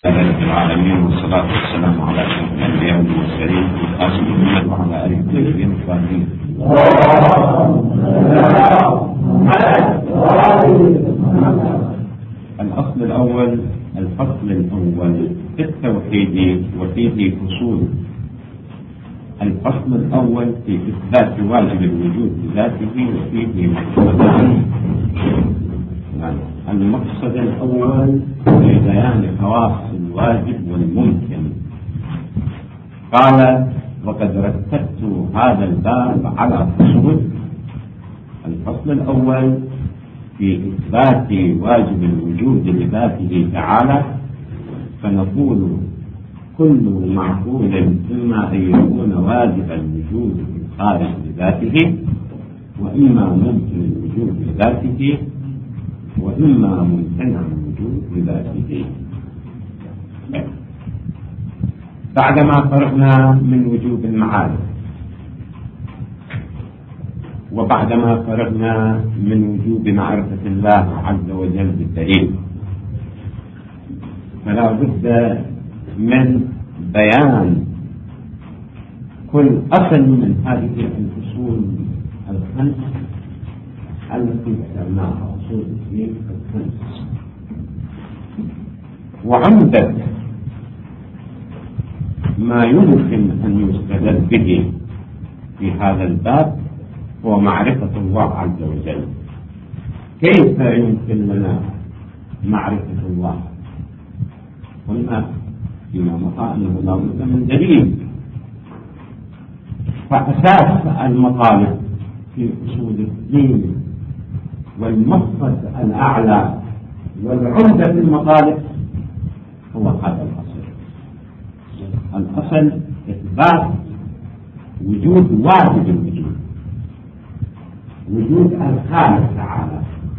رب العالمين والصلاة والسلام على أشرف الأنبياء والمرسلين القاسم محمد وعلى آله الطيبين الطاهرين. الأصل الأول، الفصل الأول في التوحيد وفيه فصول. الفصل الأول في إثبات واجب الوجود بذاته وفيه مقصدان. المقصد الأول في بيان خواص الواجب والممكن. قال: وقد رتبت هذا الباب على فصول. الفصل الأول في إثبات واجب الوجود بذاته تعالى، فنقول كل معقول إما أن يكون واجب الوجود بالخارج بذاته، وإما ممكن الوجود بذاته، وإما ممتنع الوجود بذاته. بعدما فرغنا من وجوب المعارف، وبعدما فرغنا من وجوب معرفة الله عز وجل بالدليل، فلا بد من بيان كل أصل من هذه الفصول الخمس التي ذكرناها، أصول الدين الخمس. وعمدة ما يمكن أن يستدل به في هذا الباب هو معرفة الله عز وجل. كيف يمكن لنا معرفة الله؟ قلنا فيما مضى أنه لا بد من دليل. فأساس المطالب في أصول الدين والمقصد الأعلى والعمدة في المطالب هو هذا الأصل. الأصل إثبات وجود واجب الوجود، وجود الخالق تعالى.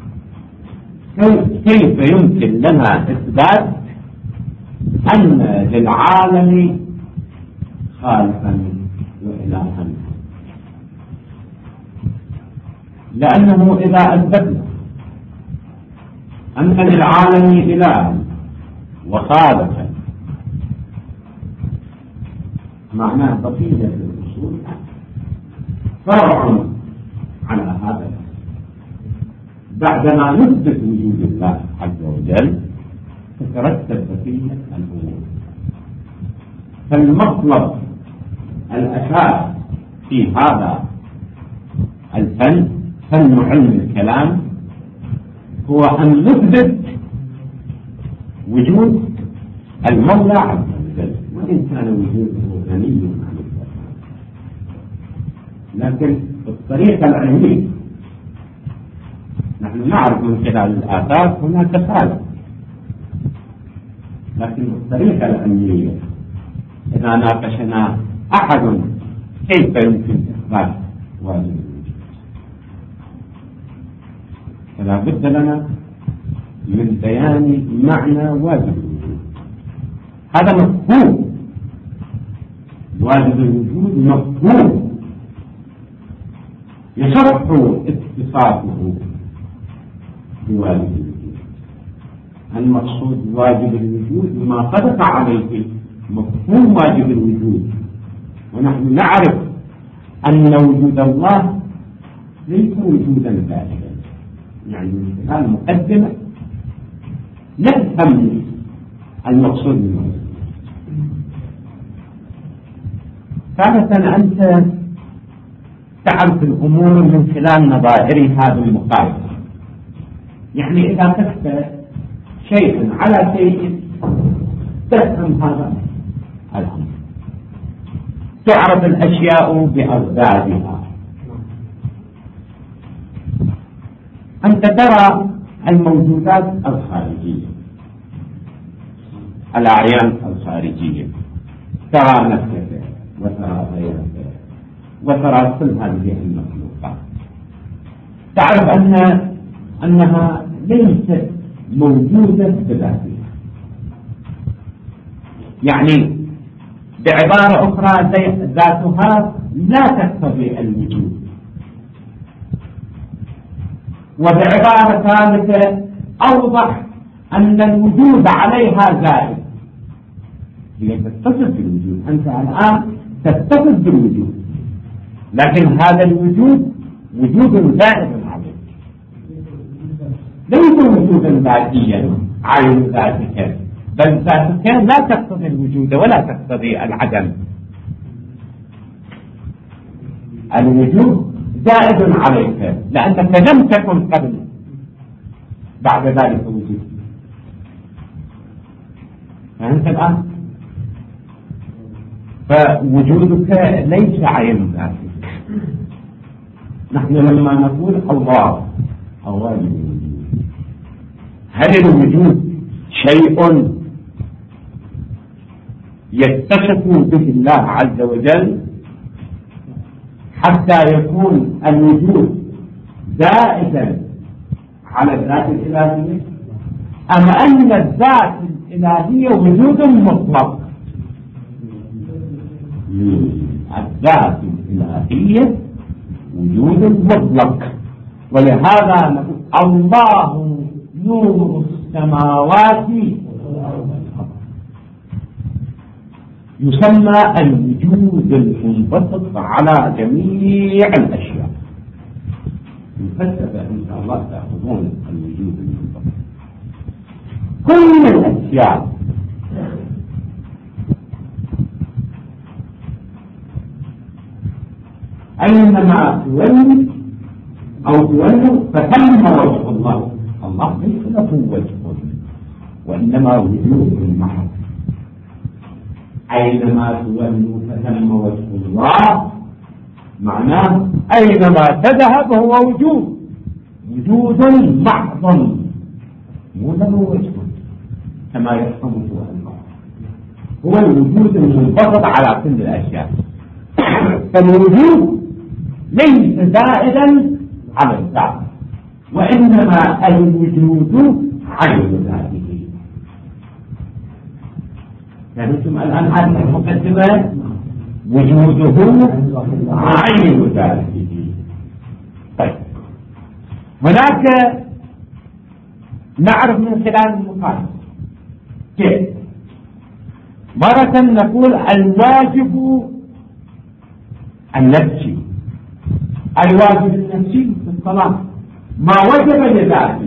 كيف يمكن لنا إثبات أن للعالم خالقا وإلها؟ لأنه إذا أثبتنا أن للعالم إلها وخالقا، معناه بقية الأصول فرع على هذا. بعدما نثبت وجود الله عز وجل تترتب بقية الأمور. فالمطلب الأساس في هذا الفن، فن علم الكلام، هو أن نثبت وجود المولى عز وجل، وإن كان وجوده غني عن الكلام، لكن بالطريقة العلمية نحن نعرف من خلال الآثار هناك خالق، لكن بالطريقة العلمية إذا ناقشنا أحد كيف يمكن إثبات واجب الوجود، فلا بد لنا من بيان معنى واجب الوجود. هذا مفهوم واجب الوجود، مفهوم يصح اتصافه بواجب الوجود. المقصود واجب الوجود ما صدق عليه مفهوم واجب الوجود، ونحن نعرف أن وجود الله ليس وجودا ذاتيا. يعني من خلال مقدمة نفهم المقصود منه. ثالثا، أنت تعرف الأمور من خلال نظائرها بالمقايسة. يعني إذا كتبت شيئا على شيء تفهم هذا الأمر، تعرف الأشياء بأضدادها. أنت ترى الموجودات الخارجية، الأعيان الخارجية، ترى نفسك وترى غيرك وترى كل هذه المخلوقات، تعرف أنها ليست موجودة بذاتها. يعني بعبارة أخرى ذاتها لا تقتضي الوجود. وبعبارة ثالثة أوضح أن الوجود عليها زائد، هي تتصف بالوجود. أنت الآن تتصف بالوجود، لكن هذا الوجود وجود زائد عليك، ليس وجودا ذاتيا عين ذاتك، بل ذاتك لا تقتضي الوجود ولا تقتضي العدم. الوجود زائد عليك لأنك لم تكن قبل، بعد ذلك وجود. فهمت الآن؟ فوجودك ليس عين ذاتك. نحن لما نقول الله الوجود، هل الوجود شيء يتصف به الله عز وجل حتى يكون الوجود زائدا على الذات الإلهية، أم أن الذات الإلهية وجود مطلق؟ الذات الإلهية وجود مطلق، ولهذا نقول الله نور السماوات، يسمى الوجود المنبسط على جميع الأشياء. الفلسفة إن شاء الله تأخذون الوجود المنبسط. كل الأشياء أينما تولي أو تولوا فثم وجه الله. الله ليس له وجه وإنما وجود محض. أينما تولوا فثم وجه الله، معناه أينما تذهب هو وجود، وجود محض مو له وجه كما يفهمه الله. هو الوجود المنبسط على كل الأشياء. فالوجود ليس زائدا على الذات، وإنما الوجود عين ذاته. فهمتم الآن هذه المقدمة؟ وجوده عين ذاته. طيب، هناك نعرف من خلال المقارنة كيف. مرة نقول الواجب النفسي، الواجب النفسي في الصلاة ما وجب لذاته،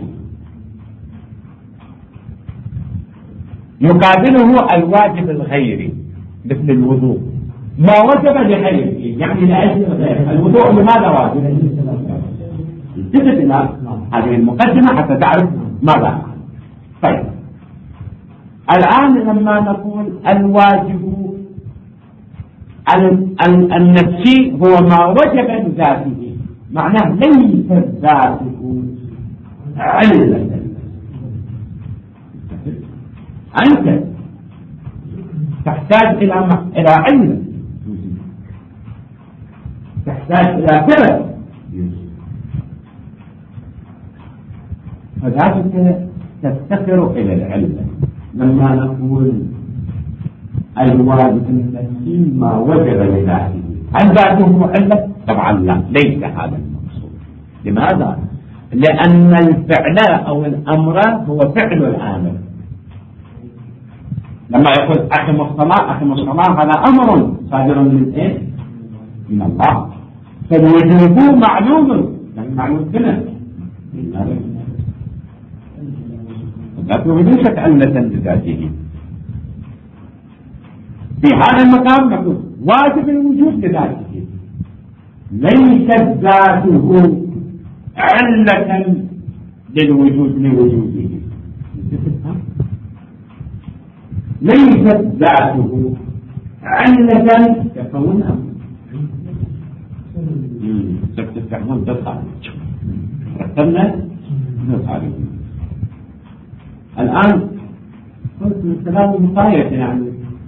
يقابله الواجب الغيري مثل الوضوء ما وجب لغيره، يعني لأجل الغير. الوضوء لماذا واجب؟ انتبه إلى هذه المقدمة حتى تعرف ماذا. طيب، الآن لما نقول الواجب النفسي هو ما وجب لذاته، معناه ليس ذاته علة. أنت تحتاج إلى علة، تحتاج إلى سبب، فذلك تفتقر إلى العلة. لما نقول الواجب النفسي ما وجب لذاته، هل ذاته علة؟ طبعا لا، ليس هذا المقصود. لماذا؟ لأن الفعل أو الأمر هو فعل الآمر. لما يقول أقم الصلاة، أقم الصلاة، هذا أمر صادر من إيه؟ من الله. فالوجوب معلوم، يعني معلوم كنا ذاته ليست علة لذاته. في هذا المقام نقول واجب الوجود لذاته، ليست ذاته علة للوجود لوجوده. ليست ذاته علة ككونها تستعمل دقة رتبنا نصاري. الآن قلت الكلام مقايد، يعني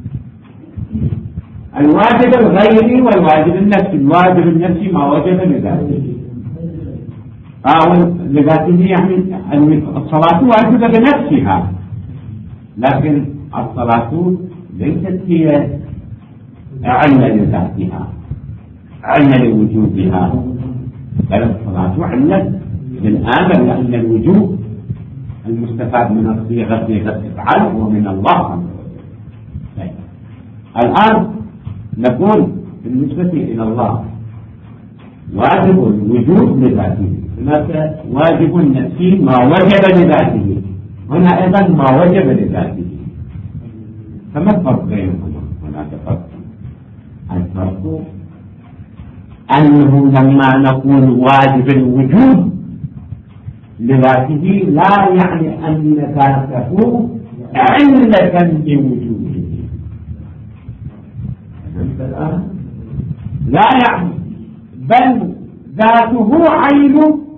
الواجب الغيري والواجب النفسي. الواجب النفسي ما وجب لذاته لذاته، يعني الصلاة واجبة بنفسها، لكن الصلاة ليست هي علة لذاتها، علة لوجودها، بل الصلاة علة للآمر، لأن الوجود المستفاد من الصيغة صيغة افعل ومن الله عز وجل. الآن نقول بالنسبة إلى الله واجب الوجود لذاته، هناك واجب نفسي ما وجب لذاته، هنا أيضا ما وجب لذاته. فما الفرق بينهما؟ هناك فرق. الفرق أنه لما نقول واجب الوجود لذاته لا يعني أن ذاته علة بوجوده، لا يعني، بل ذاته عين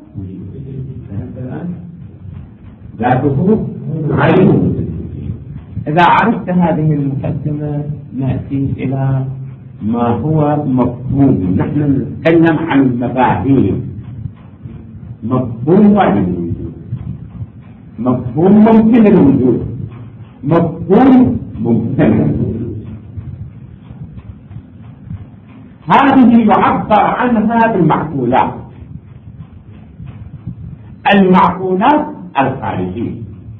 ذاته عين. إذا عرفت هذه المقدمة نأتي إلى ما هو مفهوم. نحن نتكلم عن المفاهيم. مفهوم واجب الوجود، مفهوم ممكن الوجود، مفهوم ممكن الوجود. هذه يعبر عنها بالمعقولات، المعقولات الخارجية.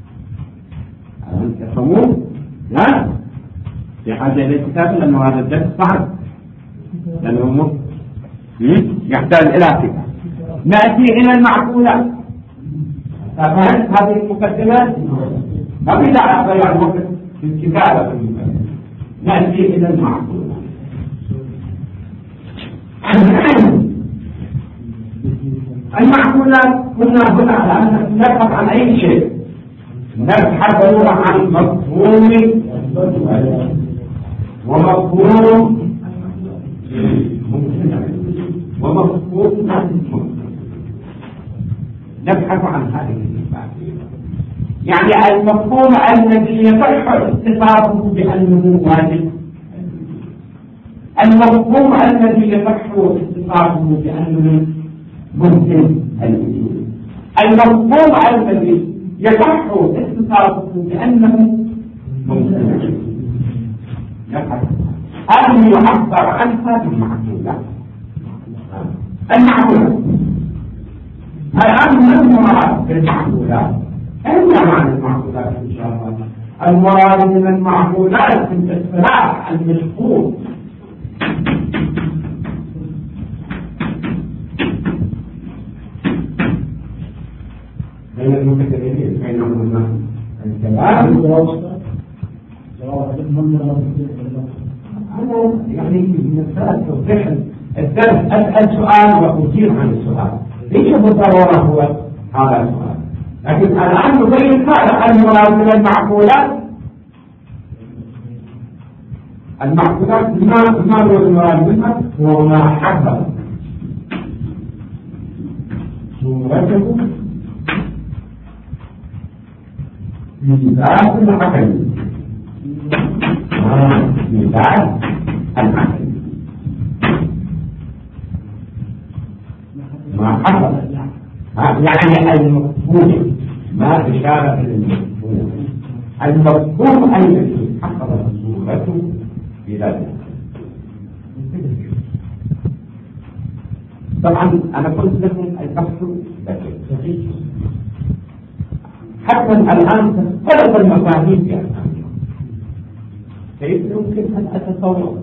تفهمون؟ لا في حاجة إلى كتاب، لأنه هذا الدرس صعب، لأنه يحتاج إلى كتاب. نأتي إلى المعقولات. فهمت هذه المقدمات؟ ما في داعي أضيع الوقت في الكتابة. نأتي إلى المعقولات. المعقولات قلنا هنا على أن نبحث عن أي شيء، نبحث عن مفهوم ومفهوم ومفهوم، نبحث عن هذه المفاهيم. يعني المفهوم الذي يصح اتصافه بأنه واجب، المفهوم الذي يصح اتصافه بأنه ممكن الوجود، المفهوم الذي يصح اتصافه بأنه ممكن الوجود. هذه يعبر عنها بالمعقولات. المعقولات الآن ما المراد بالمعقولات؟ أين معنى المعقولات إن شاء الله؟ المراد من المعقولات في الاصطلاح المشهور بين المتكلمين بينهم الكلام. أنا يعني من الثلاث توضيح الدرس أسأل سؤال وأجيب عن السؤال، ليس بالضرورة هو هذا السؤال، لكن الآن نبين ماذا المراد من المعقولات. المعقولات ما هو المراد منها؟ هو ما حصل صورته ميزان العقل، ميزان العقل ما حصل، يعني المفهوم، ما إشارة للمفهوم، المفهوم الذي حصل صورته بذاته. طبعا أنا قلت لكم البحث صحيح، حتى الآن تختلف المفاهيم في أفهامها. كيف يمكن أن أتصور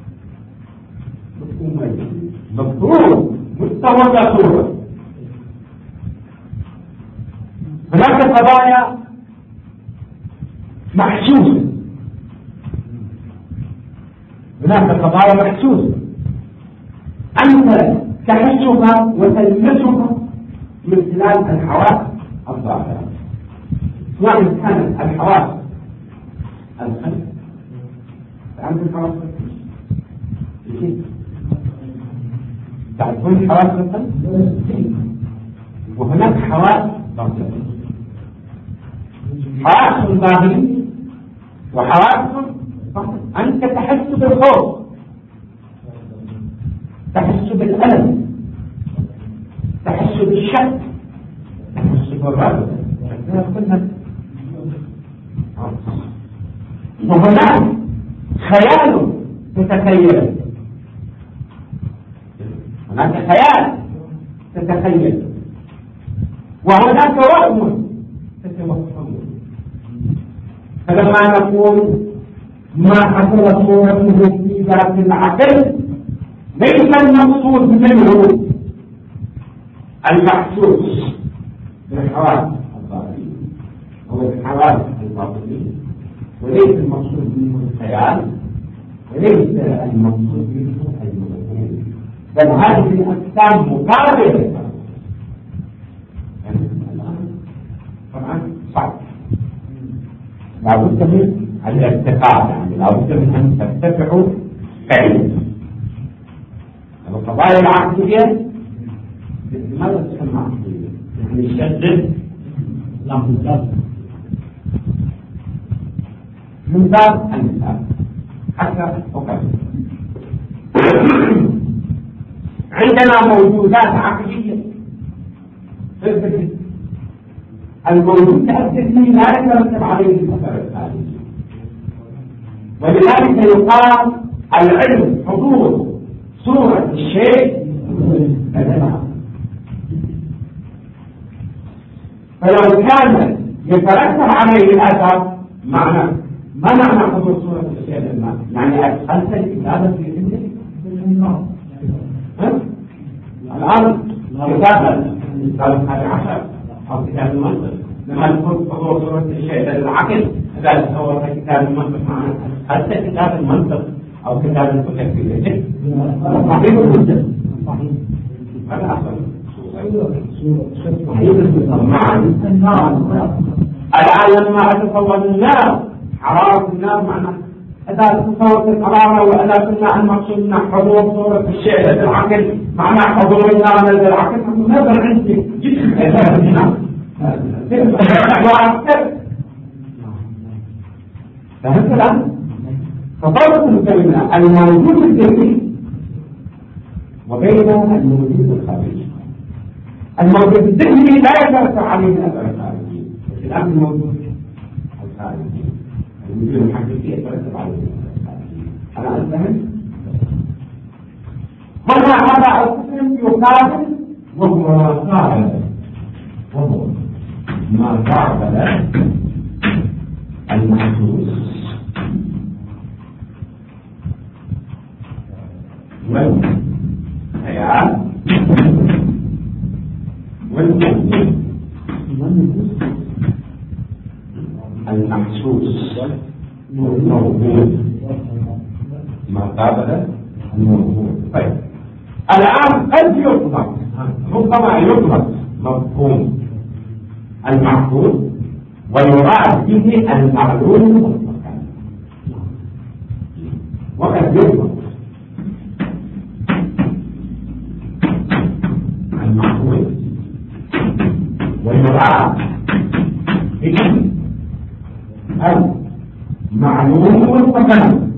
مفهوم مستوى صورة؟ هناك قضايا محسوسة، هناك قضايا محسوسة أنت تحسها وتلمسها من خلال الحواس الظاهرة، سواء كانت الحواس الخمس. تعرفون الحواس الخمس؟ تعرفون الحواس الخمس؟ وهناك حواس ظاهرة، حواس ظاهرة وحواس ظاهرة. أنت تحس بالخوف، تحس بالألم، تحس بالشك، تحس بالرغبة، وهناك خيال تتخيل، هناك خيال تتخيل، وهناك وهم تتوهم. فلما نقول ما حصل صورته في ذات العقل ليس المقصود منه المحسوس بالحواس الظاهرية هو الحواس الباطنية، وليس المقصود منه الخيال، وليس المقصود منه المفهوم، بل هذه الأقسام مقابلة. طبعا صعب، لابد من الارتقاء، يعني لابد من أن ترتفعوا فعلا. القضايا العقلية لماذا تسمى عقلية؟ يعني يشدد من باب المثال حتى أقل. عندنا موجودات عقلية في الذهن، الموجود الذهني لا يترتب عليه الأثر الخارجي، ولذلك يقال العلم حضور صورة الشيء الذهني. فلو كان يترتب عليه الأثر معنى ما معنى حضور صورة الشيء الذهني؟ يعني أدخلت الكتابة في ذهنك الآن كتابة هذه 10 أو كتاب المنطق، لما تكون حضور صورة الشيء العقل إذا تصور كتاب المنطق معنا حتى كتاب المنطق أو كتاب الفقه في ذهنك صحيح جدا صحيح. هذا أصلا الآن لما أتصور النار حرارة النار معنا إذا تصورت الحرارة وإذا كنا المقصود من حضور صورة الشيء الذي العقل معنى حضور النار الذي العقل نظر عندي جدا فهمت الآن؟ فضربت الكلمة الموجود الذهني وبين الموجود الخارجي. الموجود الذهني لا يترتب عليه الأثر الخارجي، الآن الموجود الخارجي الموجود الحقيقي يترتب عليه الأثر الخارجي. أنا أفهم؟ هنا هذا القسم يقابل وهو ما قابل المحسوس والخيال والموجود. المحسوس والموجود ما قابل الموجود. طيب الآن قد يطلق ربما يطلق مفهوم المعقول ويراد به المعلوم مطلقا، وقد يطلق المعقول ويراد به المعلوم مطلقا.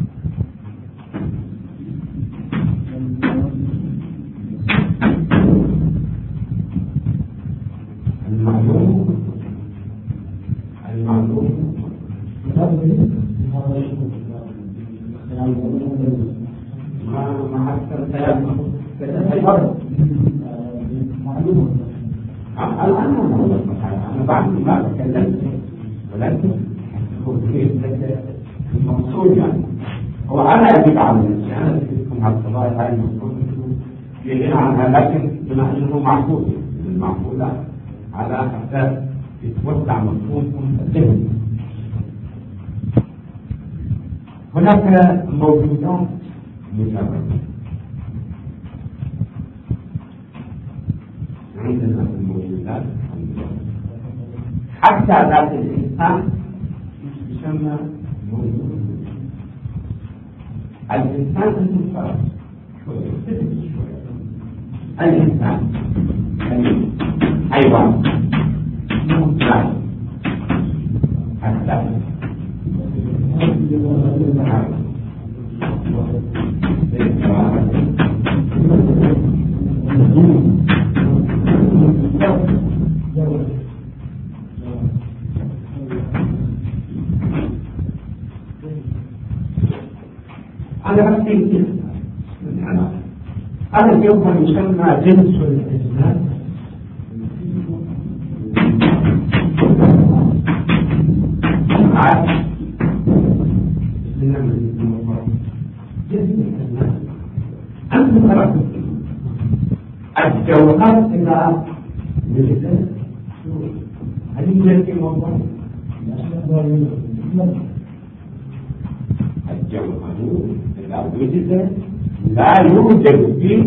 أنا بعد ما تكلمت ولكن المقصود يعني هو أنا أجيب عن نفسي، أنا أجيبكم على القضايا هذه المفروض يجينا عنها، لكن بما أنه معقول المعقولات على أساس يتوسع مفهوم الذهن. هناك موجودات مجردة عندنا الموجودات حتى ذات الإنسان يسمى موجود. الإنسان المفرد الإنسان حيوان لا حتى أنا أحكي أنا اليوم يسمى جنس الإنسان أنتم خلقتم الجوهر إلى وجدت هل يوجد في موضوع الجوهر إذا وجد لا يوجد فيه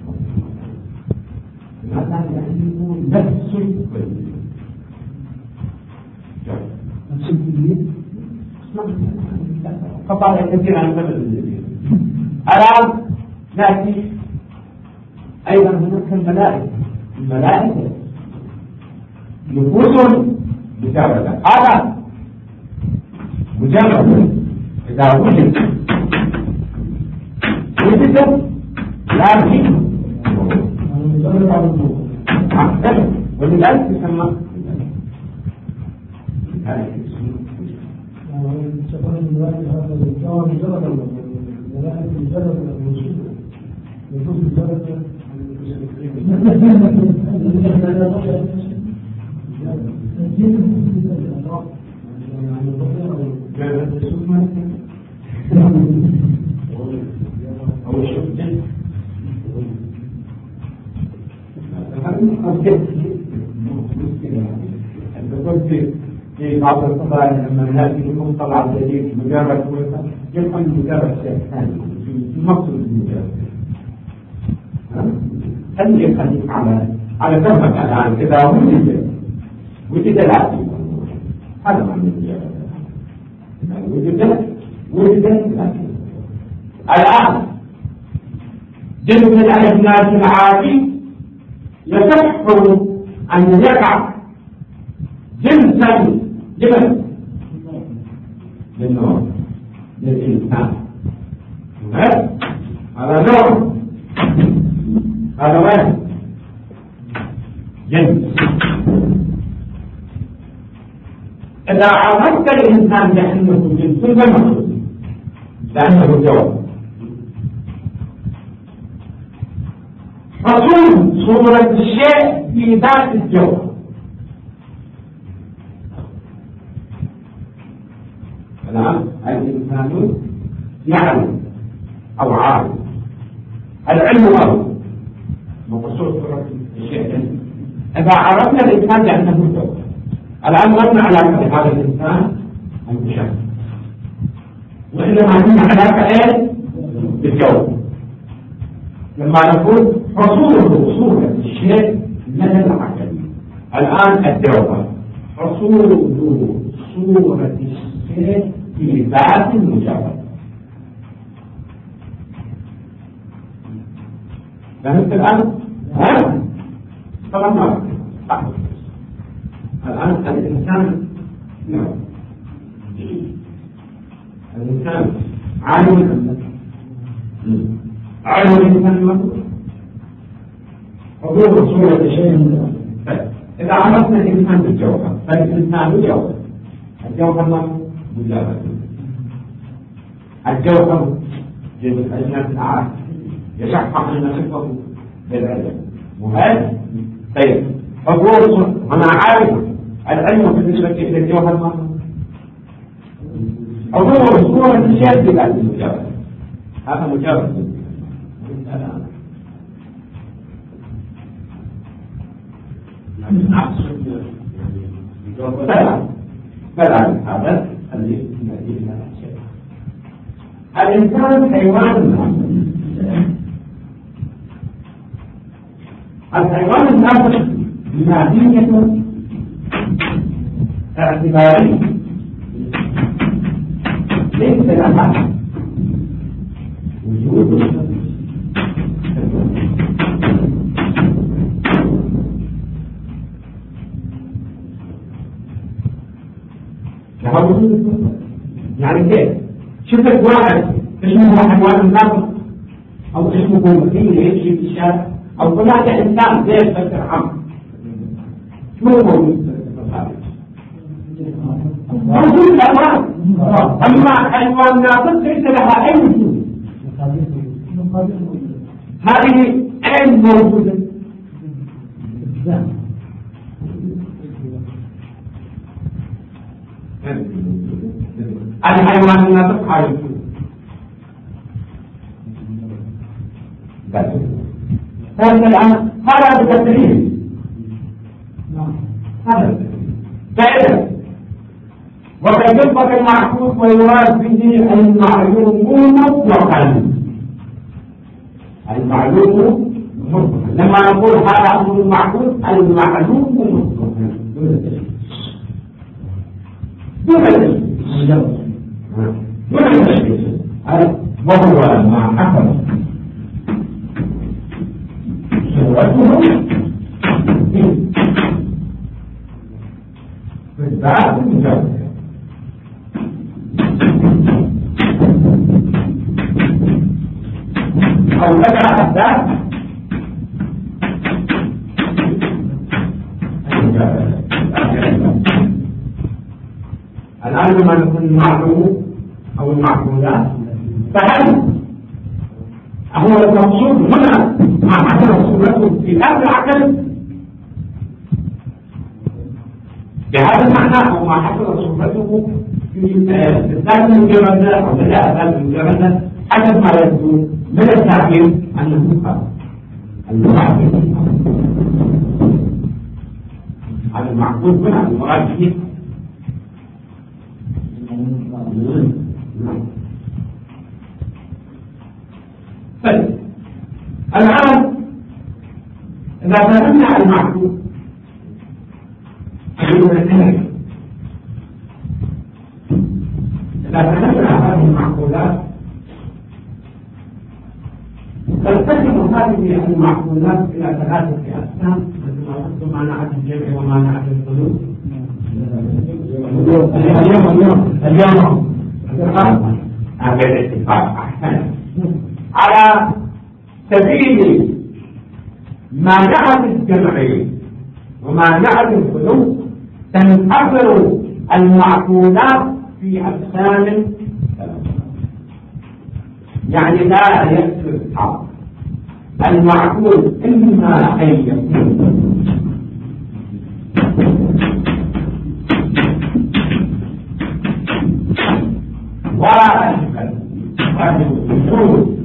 ماذا يعني يكون نفس الكلية نفس الكلية قطع كثير عن سبب الآن نأتي أيضا هناك الملائكة نفوس مجردة هذا مجرد إذا وجدت لكن ولذلك يسمى في بعض القضايا لما ناتي المصطلح الجديد مجرد يبقى مجرد شيء ثاني في مقصد المجرد هل يبقى على فهمك الان اذا وجد لا هذا معنى المجرد وجد الان جنب الناس العادي يصح ان يقع جنسا لمن؟ للنوع للإنسان هذا نوع هذا وين؟ جنس إذا عرفت الإنسان بأنه جنس فمخصوص لأنه جواب رسول صورة الشيء في ذات الجواب الآن الإنسان يعلم أو عارف العلم أو مقصود الشيء إذا عرفنا الإنسان لأنه جواب الآن ما علاقة بهذا الإنسان المشاهد وإنما عندنا علاقة بالجواب لما نقول صورة الشيء من العقل الآن الجواب صورة الشيء في ذات المجرد فهمت الآن؟ طبعا ما الآن الإنسان الإنسان عالم الإنسان المطلوب حضور صورة شيء إذا عرفنا الإنسان بالجوهر فالإنسان جوهر الجوهر مجرد الجوهر جزء الأجناس العام يشحق أن صفته بالعلم وهذا طيب حضور أنا عارف العلم بالنسبة إلى الجوهر حضور صورة الشيء بالعلم مجرد هذا مجرد فلا هذا الذي يأتي إلى الشيء الإنسان حيوان الحيوان الناطق مادية اعتبارية ليس لها وجود يعني كيف؟ شفت واحد اسمه حيوان ناطق او اسمه مسكين يمشي في الشارع او هناك انسان زي الفكر عام شو موجود موجود الأمام اما حيوان ناطق ليس لها اي وجود هذه اين موجوده؟ الحيوان الناطق حيوان فهذا الآن هذا بتدريب هذا فإذا وقد يطلق المعقول ويراد به المعلوم مطلقا المعلوم مطلقا لما نقول هذا أمر المعقول المعلوم مطلقا دون تشبيه وهو ما حصل صورته في الذات المجرد أو ذكر الذات الآن لما نقول المعلوم أو المعقولات فهل هو المقصود هنا مع حسن صورته في هذا العقل بهذا المعنى أو مع حسن صورته في الذات المجردة أو لا الذات المجردة حسب ما يبدو من التعبير أنه المعقول هذا المعقول هنا المراد به طيب الآن إذا فهمنا عن المعقول إذا فهمنا هذه المعقولات تنقسم هذه المعقولات إلى ثلاثة أقسام مثل ما قلت معنى الجمع ومعنى القلوب اليوم هذا الاتفاق على سبيل مانعة الجمع ومانعة القلوب تنحصر المعقولات في أقسام يعني لا يكفي المعقول إما أن يكون واجبا الوجود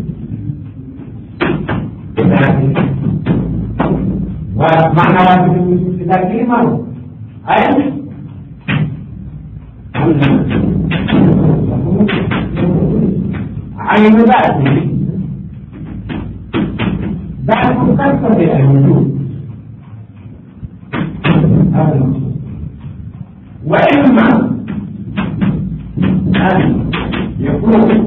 ومعنى واجب الوجود إذا كلمة أي عين ذاته ذات تقتضي الوجود هذا المقصود وإما أن يكون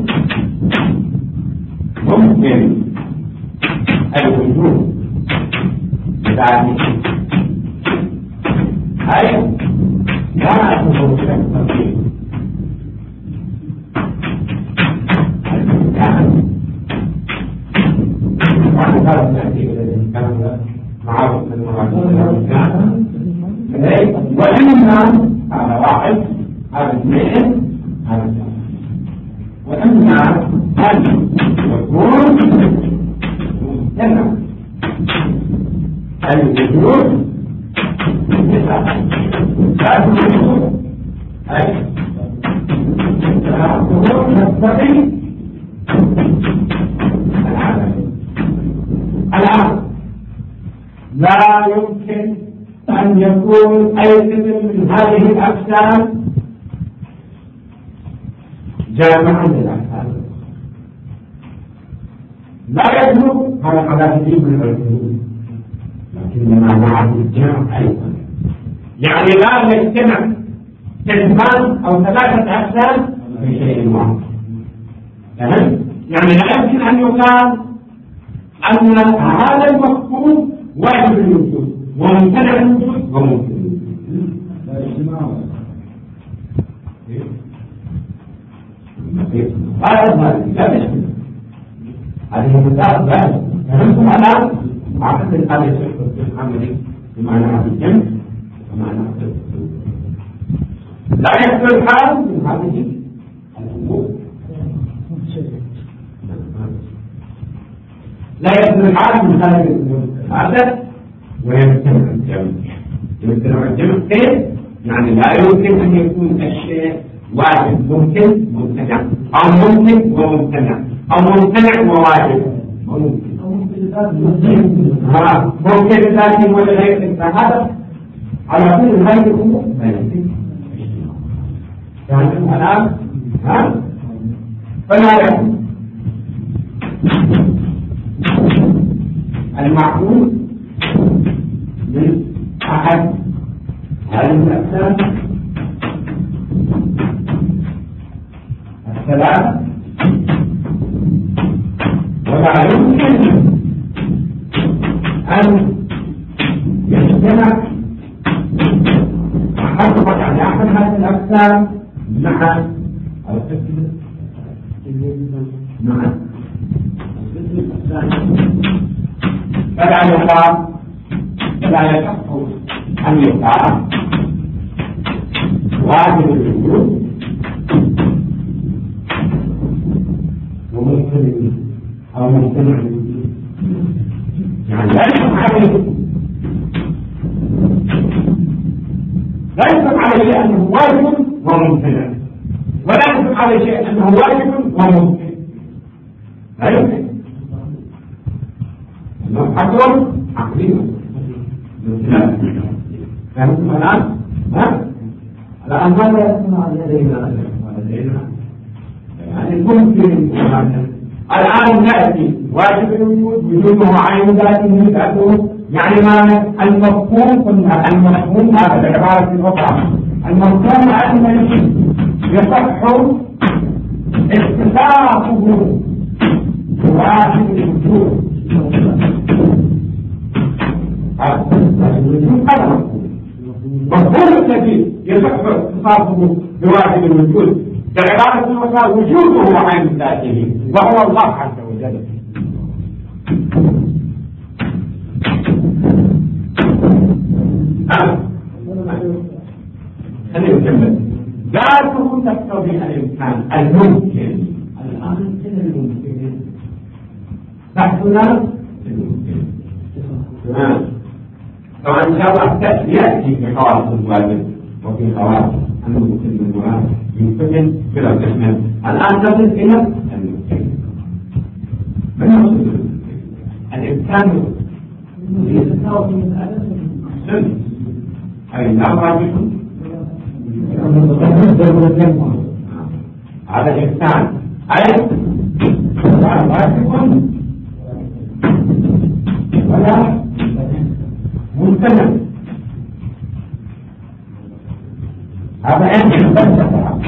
ممكن الوجود ذاته أي لا أكون تقتضي هذا التأثير الذي كان معروف من المعلومات وإما هذا واحد هذا اثنين هذا ثلاثة وإما أن يكون ممتنع الوجود ذات الوجود أي الظهور نستطيع الآن لا يمكن أن يكون أي قسم من هذه الأقسام جامعا للأقسام لا يجوز هذا على سبيل من العلوم لكنما مع الجمع أيضا يعني لا يجتمع قسمان أو ثلاثة أقسام في شيء واحد يعني لا يمكن أن يقال أن هذا المفهوم واجب الوجود وممتنع الوجود وممكن هذه المسائل لا فهمتم الآن أعتقد هذا الشيء العملي بمعنى الجمع ومعنى لا يكفي الحال من هذه الأمور لا يكفي الحال من هذه الأمور هذا ويمتنع الجمع يمتنع الجمع كيف؟ يعني لا يمكن أن يكون الشيء واجب ممكن ممتنع، أو ممكن وممتنع، أو ممتنع وواجب. ممكن لكن ولغير هذا على كل هذه الأمور لا يمكن. يعني الآن فلا يكون المعقول من أحد هذه الأقسام الثلاث، ولا يمكن أن يجتمع حقق يعني أحد هذه الأقسام مع فلا يصح أن يقال واجب الوجود وممكن أو ممتنع الوجود، يعني لا يحكم على شيء أنه واجب وممتنع، ولا يحكم على شيء أنه واجب وممكن، لا يمكن. أنه حكم عقلي. فهمتم الآن؟ الآن ماذا يصنع لدينا؟ يعني ممكن الآن نأتي واجب الوجود وجوده عين ذاته ذاته، يعني ما المفهوم قلنا المفهوم هذا بعبارة أخرى، المفهوم أن يصح اختصاصه بواجب الوجود. مفهوم الذي يصح اختصاصه بواجب الوجود بعبارة الوفاء وجوده عين ذاته وهو الله عز وجل. خلينا نكمل. ذاته تقتضي الإمكان الممكن. الآن الممكن بحثنا الممكن. طبعا إن شاء الله يأتي في خواص الواجب وفي خواص الممكن المراد يمكن بلا تحمل. الآن تصل إلى الممكن. من المقصود الإمكان أي لا واجب هذا الإمكان أي لا واجب ولا ممتنع. هذا علم الفلسفة.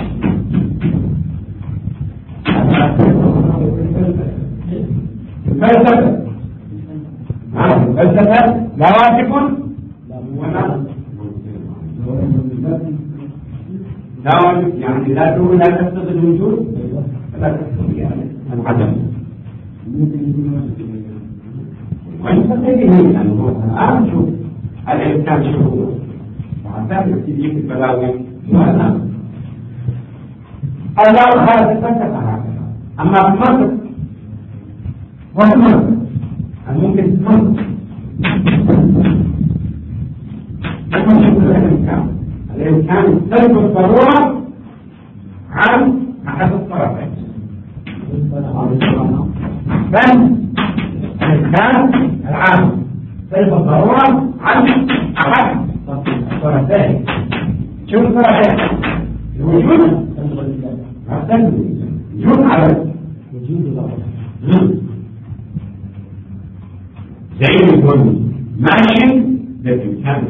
الفلسفة لا واجب ولا لا واجب، يعني لا تقتضي الوجود لا تقتضي العدم. الآن نشوف الإنسان شو وعندما يبتدي في البلاوي وأنا الله خالق الفلسفة هكذا. أما في المنطق وفي المنطق ممكن في المنطق لكن شوف الإمكان يختلف الضرورة عن أحد الطرفين. الإمكان العام يختلف الضرورة عن أحد الطرفين. شو الطرفين؟ الوجود وجود على زي يكون ماشي بالإمكان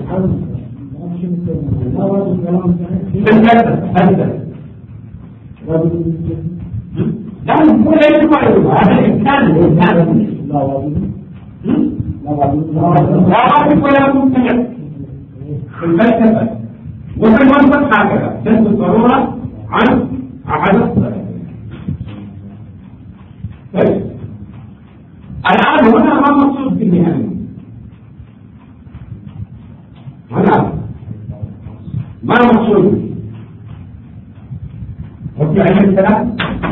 لا هو لا يجب هذا الإمكان لا واجب ولا ممتنع في الفلسفة وفي المنطق هكذا تنسى الضرورة عن أحد الطرفين. طيب الآن هنا ما مقصود بالنهاية؟ هنا ما مقصود وفي علم الكلام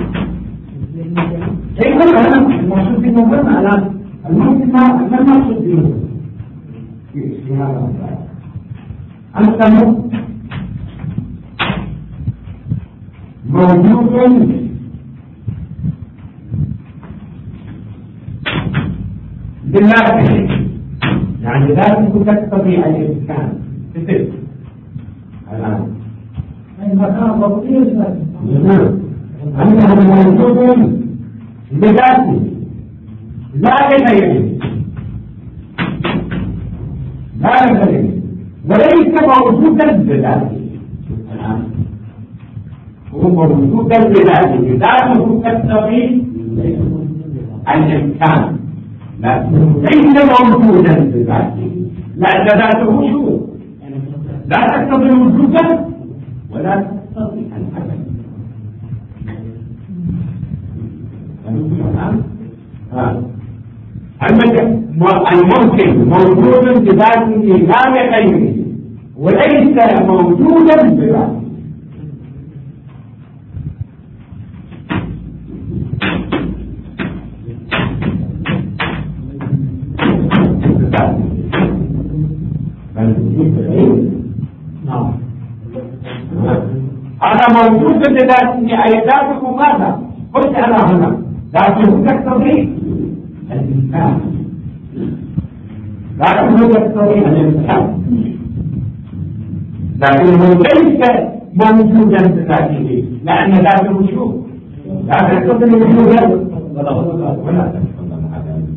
اي هنا المقصود بالنهاية الآن الممكن ما المقصود بالنهاية في هذا الآن أنت موجود بالله، يعني ذاته تقتضي الإمكان تتم الآن المكان ضروري أنه موجود بذاته لا بغيره، لا بغيره، وليس موجودا بذاته. الآن هو موجودا بذاته، ذاته تقتضي الإمكان، ليس موجودا بذاته، لأن ذاته شو لا تقتضي وجودا ولا تقتضي العدم. الممكن موجود بذاته لا بغيره، وليس موجودا بذاته. هذا موجود بذاته، أي ذاته ماذا؟ قلت أنا هنا ذاته تقتضي الإمكان، ذاته تقتضي الإمكان، لكنه ليس موجودا بذاته، لأن ذاته شو؟ لا تقتضي وجودا ولا تقتضي العدم.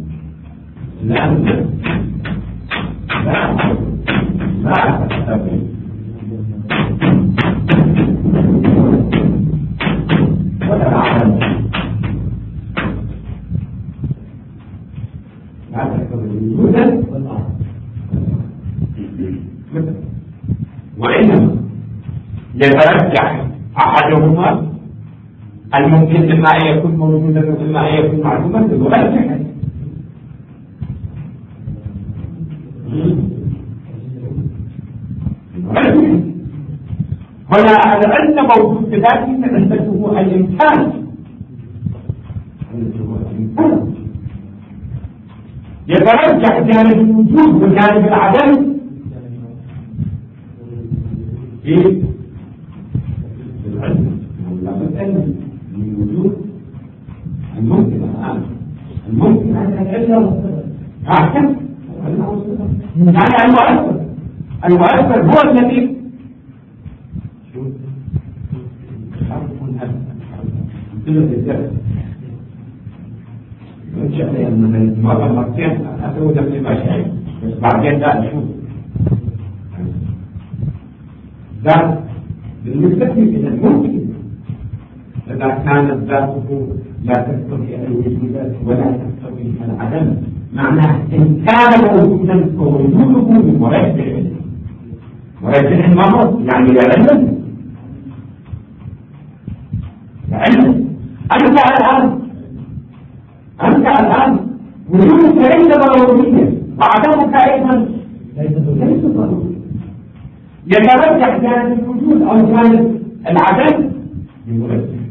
لا تقتضي ولا عدم، لا تقتضي وجودا وإنما يترجح أحدهما الممكن إما أن يكون موجودا وإما أن يكون معلوما بالمرجح. هنا على موجود بذاته نسبته الإمكان، يترجح جانب الوجود وجانب العدم في العلم. من وجود الممكن الآن الممكن يعني المؤثر هو الذي مرة مرتين أسوي نفسي ما شيء، بس بعدين لا أشوف ذات بالنسبة إلى الممكن إذا كانت ذاته لا تقتضي الوجود ولا تقتضي العدم، معناه إن كان موجودا فوجوده مرجح المرض، يعني لعلم أنت الآن وجودك ليس ضروريا وعدمك أيضا ليس ضروريا. يترجح جانب الوجود أو جانب العدم بمرجح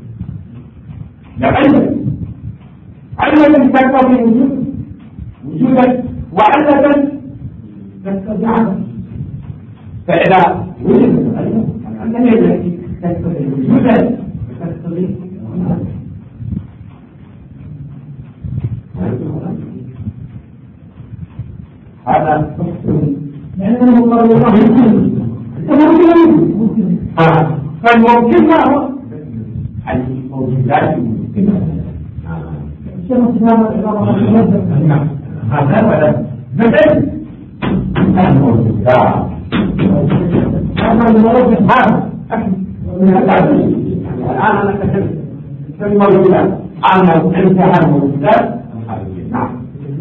لعلم تقتضي وجودك وعلة تقتضي عدم. فإذا وجدت العلم العلة التي تقتضي وجودك وتقتضي هذا لأنه مقرر فالممكن ما هو الموجودات الممكنة. هذا ولا مثل الموجودات هذا الموجود هذا الآن أنا كتبت في الموجودات عن انتهى الموجودات الخارجية. نعم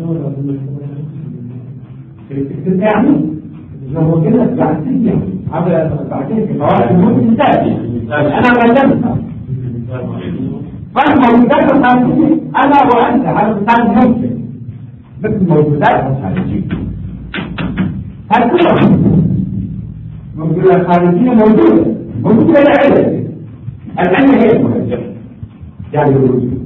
يعني لو قلنا بعدين هذا بعدين في قواعد الموجودات أنا علمتها فالموجودات الخارجية أنا وأنت هذا كان ممكن مثل الموجودات الخارجية. هل كلها الموجودات الخارجية موجودة لعلة العلة هي المرجح يعني الوجود.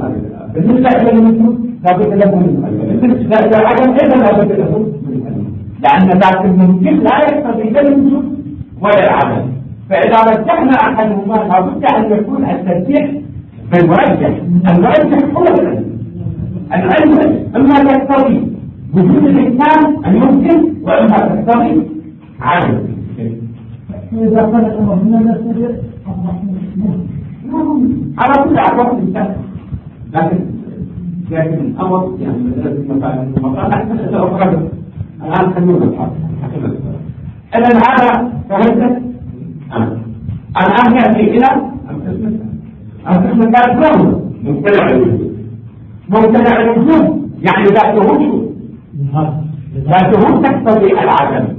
بالنسبة إلى الموجود لا بد له من العلم، بالنسبة إلى العدم أيضا لا بد له من العلم. لأن ذات الممكن لا يقتضي لا الوجود ولا العدم. فإذا رجحنا أحدهما لابد أن يكون الترجيح بالمرجح. المرجح هو العلم، إما يقتضي وجود الإنسان الممكن وإما تقتضي عدم. إذا كان الأمر من الناس على كل أعراف الإنسان، لكن الأمر يعني مثلا المقام أحسن أخرى الآن خلونا الحق. إذن هذا فهمت؟ الآن يأتي إلى القسم الثالث له ممتنع الوجود. ممتنع الوجود يعني ذاته وجود، ذاته تقتضي العدم.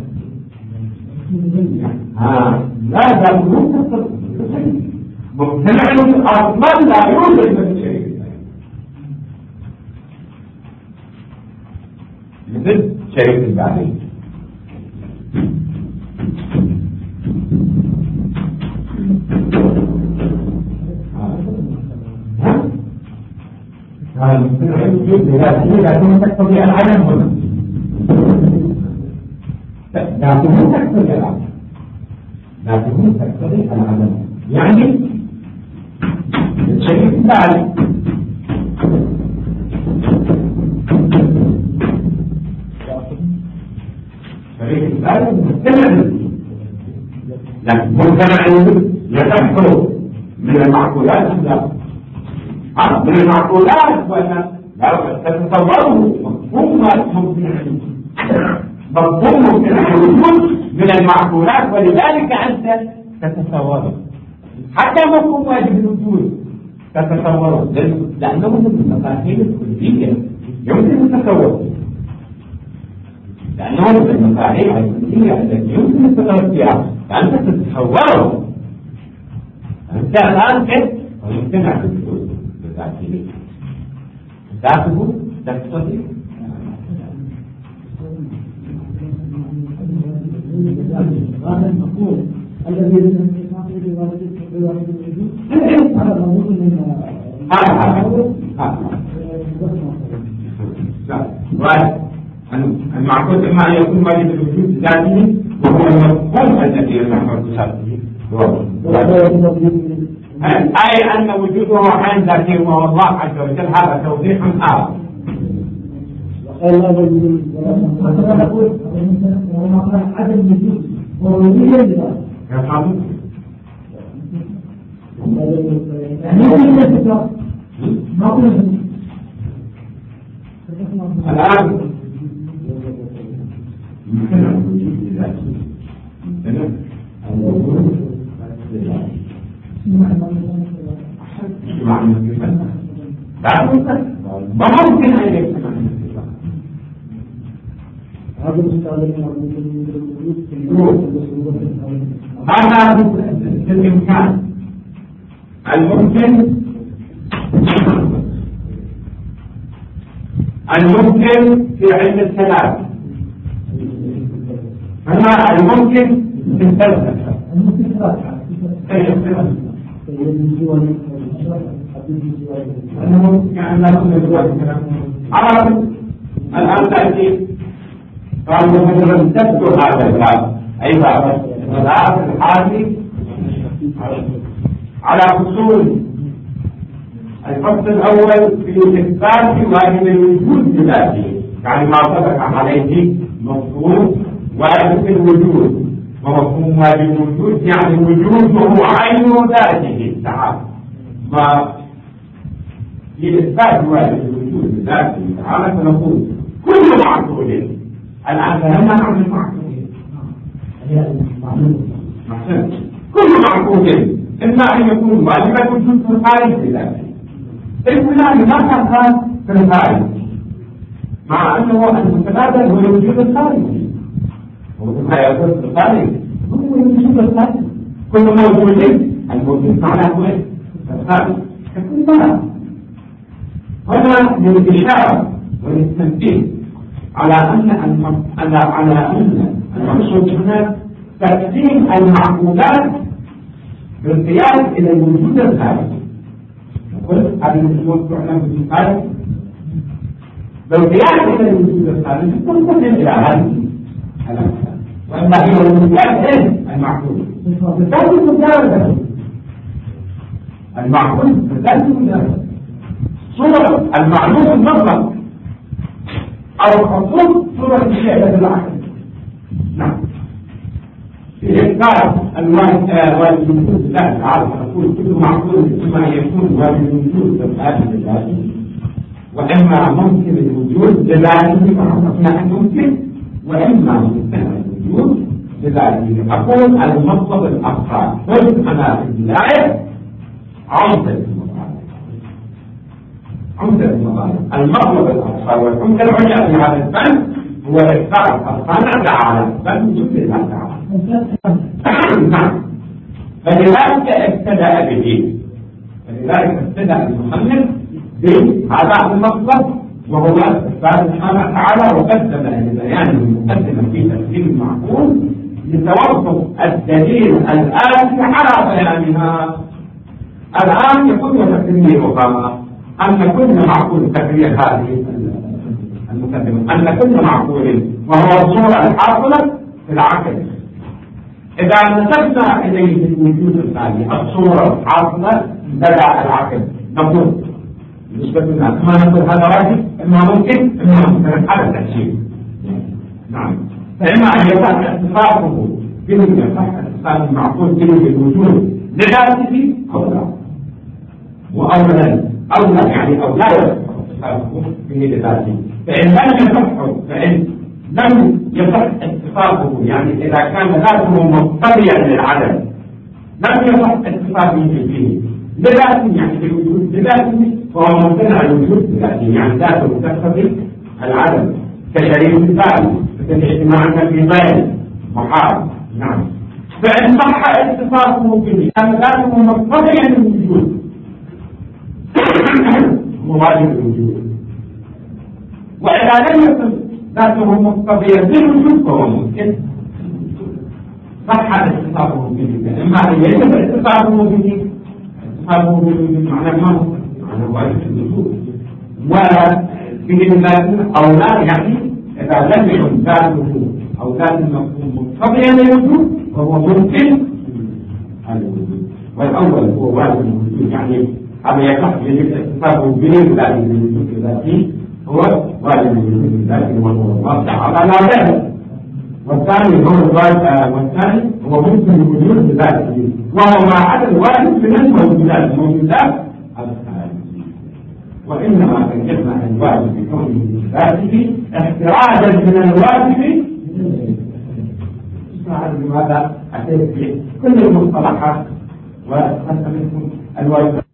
لا ذاته تقتضي ممتنع الوجود أصلا لا يوجد من شيء مثل شريك البعدين. هذا ممتنع الوجود لذاته تقتضي العدم هنا، ذاته تقتضي العدم، ذاته تقتضي العدم يعني الشريك البعدين ممتنع، لكن ممتنع يتحفظ من المعقولات. لا من المعقولات ولا تتصوره مفهوم ممتنع الوجود من المعقولات، ولذلك أنت تتصوره. حتى مفهوم واجب الوجود تتصوره لأنه من المفاهيم الكلية يمكن التصور، لأنه من المفاهيم الكلية التي يمكن التصور فيها، فأنت تتصوره. أنت الآن كيف ويمتنع الوجود بذاته، ذاته تقتضي هذا المفهوم الذي يمكن المعقول إما أن يكون واجب الوجود ذاته وهو المفهوم الذي يمنع بصرفه، أي أن وجوده عن ذاته وهو الله عز وجل. هذا توضيح آخر. عدم الوجود ووجود الآن ما ممكن أن يجتمع هذا الإمكان الممكن في علم الكلام، أما الممكن في الفلسفة الآن تأتي قالوا مثلا تبدو هذا الباب أي باب الغلاف الحادي على فصول. الفصل الأول في إثبات واجب الوجود بذاته، يعني ما سبق عليه مفهوم واجب الوجود، ومفهوم واجب الوجود يعني وجوده عين ذاته تعالى. ما في إثبات واجب الوجود بذاته تعالى فنقول كل معقول. الآن فهمنا عن المعقولين. كل معقول إما أن يكون واجب الوجود في الخارج بذاته، الكلام ما كان في الخارج، مع أنه المتبادل هو الوجود الخارجي، وما يكون في الخارج هو الوجود الخارجي. كل موجود الموجود معناه هو الخارج ككل ما هنا للإشارة وللتنبيه على أن المقصود هنا تقسيم المعقولات بالقياس إلى الوجود الخارجي. نقول هذه الأمور تعلم في الخارج بالقياس إلى الوجود الخارجي تنقسم إلى هذه وإما هي الوجود المعقول بالذات المجرد المعقول بالذات المجرد صورة المعلوم المطلق أو الخصوص صورة الشيء بالعقل. نعم في إثبات واجب الوجود لا تعالى نقول كل معقول إما يكون واجب الوجود بالآدم الذاتي وإما ممكن الوجود بذاته فحصفنا أن ممكن وإما ممكن الوجود بذاته. أقول المطلب الأفضل قلت أنا في البداية عمدة المطلب الأفضل والعمدة العليا في هذا الفن هو إثبات الصانع تعالى بل وجود الله تعالى. نعم فلذلك ابتدأ به فلذلك ابتدأ المصنف بهذا المطلب وهو إثبات سبحانه وتعالى وقدم لبيانه المقدمة في تفسير المعقول لتوقف الدليل الآتي على بيانها. الآن يكون تكريرها أن كل معقول تكرير هذه المقدمة أن كل معقول وهو الصورة الحاصلة في العقل إذا نسبنا إليه الوجود الثاني الصورة الحاصلة لدى العقل نقول بالنسبة لنا ما نقول هذا واجب إما ممكن إما ممكن على التأثير. نعم فإما أن يصح اتفاقه به يصح اتفاق المعقول به بالوجود لذاته أو لا وأولا يعني أو لا يصح اتفاقه به لذاته. فإن لم يصح اتفاقه يعني إذا كان ذاته مقتضيا للعدم لم يصح اتفاقه به لذاته يعني بالوجود لذاته فهو ممتنع الوجود بذاته يعني ذاته تقتضي العدم كشريك الثاني مثل اجتماع في غير محال. نعم فإن صح اتفاقه به كان ذاته مقتضيا للوجود مواجب الوجود وإذا لم يكن ذاته مقتضيا للوجود فهو ممكن صح اتفاقه به. إما أن يجب اتفاقه به معنى ما معنى واجب الوجود وفي ذاته أو لا يعني إذا لم يكن ذاته أو ذات المفهوم مقتضيا للوجود فهو ممكن الوجود. والأول هو واجب الوجود يعني هذا يصح يجب اتفاقه به ذاته للوجود ذاته هو واجب الوجود ذاته وهو الله تعالى لا غير. والثاني هو ممكن الوجود بذاته وهو ما عدا الواجب من الموجودات وإنما كجمع الواجب بكونه بذاته احتراجا من الواجب. لماذا أتيت في كل المصطلحات وأنت منكم الواجب